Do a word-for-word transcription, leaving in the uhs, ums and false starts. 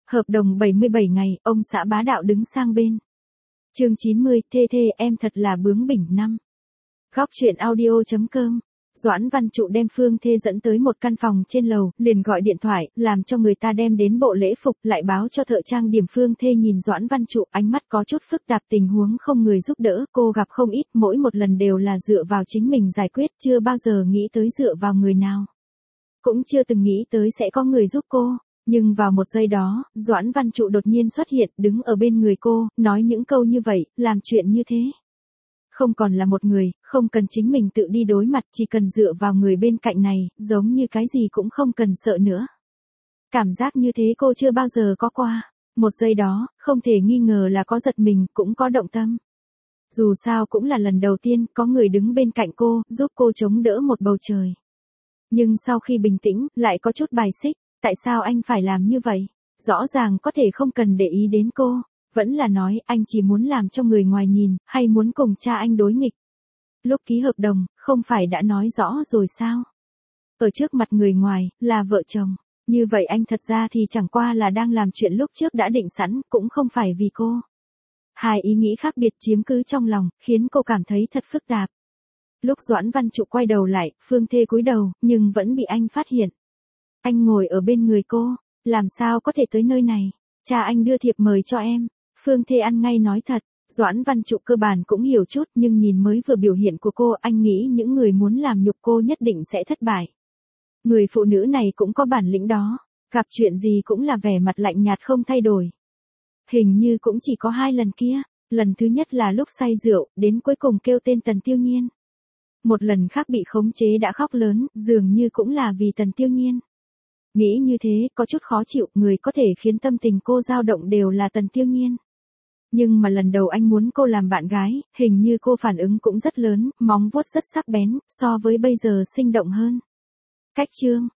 Hợp đồng bảy mươi bảy ngày, ông xã bá đạo đứng sang bên. Chương chín mươi, thê thê em thật là bướng bỉnh năm. Góc truyện audio chấm com. Doãn Văn Trụ đem Phương Thê dẫn tới một căn phòng trên lầu, liền gọi điện thoại, làm cho người ta đem đến bộ lễ phục, lại báo cho thợ trang điểm. Phương Thê nhìn Doãn Văn Trụ, ánh mắt có chút phức tạp, tình huống không người giúp đỡ, cô gặp không ít, mỗi một lần đều là dựa vào chính mình giải quyết, chưa bao giờ nghĩ tới dựa vào người nào. Cũng chưa từng nghĩ tới sẽ có người giúp cô. Nhưng vào một giây đó, Doãn Văn Trụ đột nhiên xuất hiện, đứng ở bên người cô, nói những câu như vậy, làm chuyện như thế. Không còn là một người, không cần chính mình tự đi đối mặt, chỉ cần dựa vào người bên cạnh này, giống như cái gì cũng không cần sợ nữa. Cảm giác như thế cô chưa bao giờ có qua. Một giây đó, không thể nghi ngờ là có giật mình, cũng có động tâm. Dù sao cũng là lần đầu tiên, có người đứng bên cạnh cô, giúp cô chống đỡ một bầu trời. Nhưng sau khi bình tĩnh, lại có chút bài xích. Tại sao anh phải làm như vậy? Rõ ràng có thể không cần để ý đến cô. Vẫn là nói anh chỉ muốn làm cho người ngoài nhìn, hay muốn cùng cha anh đối nghịch. Lúc ký hợp đồng, không phải đã nói rõ rồi sao? Ở trước mặt người ngoài, là vợ chồng. Như vậy anh thật ra thì chẳng qua là đang làm chuyện lúc trước đã định sẵn, cũng không phải vì cô. Hai ý nghĩ khác biệt chiếm cứ trong lòng, khiến cô cảm thấy thật phức tạp. Lúc Doãn Văn Trụ quay đầu lại, Phương Thê cúi đầu, nhưng vẫn bị anh phát hiện. Anh ngồi ở bên người cô, làm sao có thể tới nơi này? Cha anh đưa thiệp mời cho em. Phương Thê ăn ngay nói thật, Doãn Văn Trụ cơ bản cũng hiểu chút, nhưng nhìn mới vừa biểu hiện của cô, anh nghĩ những người muốn làm nhục cô nhất định sẽ thất bại. Người phụ nữ này cũng có bản lĩnh đó, gặp chuyện gì cũng là vẻ mặt lạnh nhạt không thay đổi. Hình như cũng chỉ có hai lần kia, lần thứ nhất là lúc say rượu, đến cuối cùng kêu tên Tần Tiêu Nhiên. Một lần khác bị khống chế đã khóc lớn, dường như cũng là vì Tần Tiêu Nhiên. Nghĩ như thế, có chút khó chịu, người có thể khiến tâm tình cô dao động đều là Tần Tiêu Nhiên. Nhưng mà lần đầu anh muốn cô làm bạn gái, hình như cô phản ứng cũng rất lớn, móng vuốt rất sắc bén, so với bây giờ sinh động hơn. Cách chương,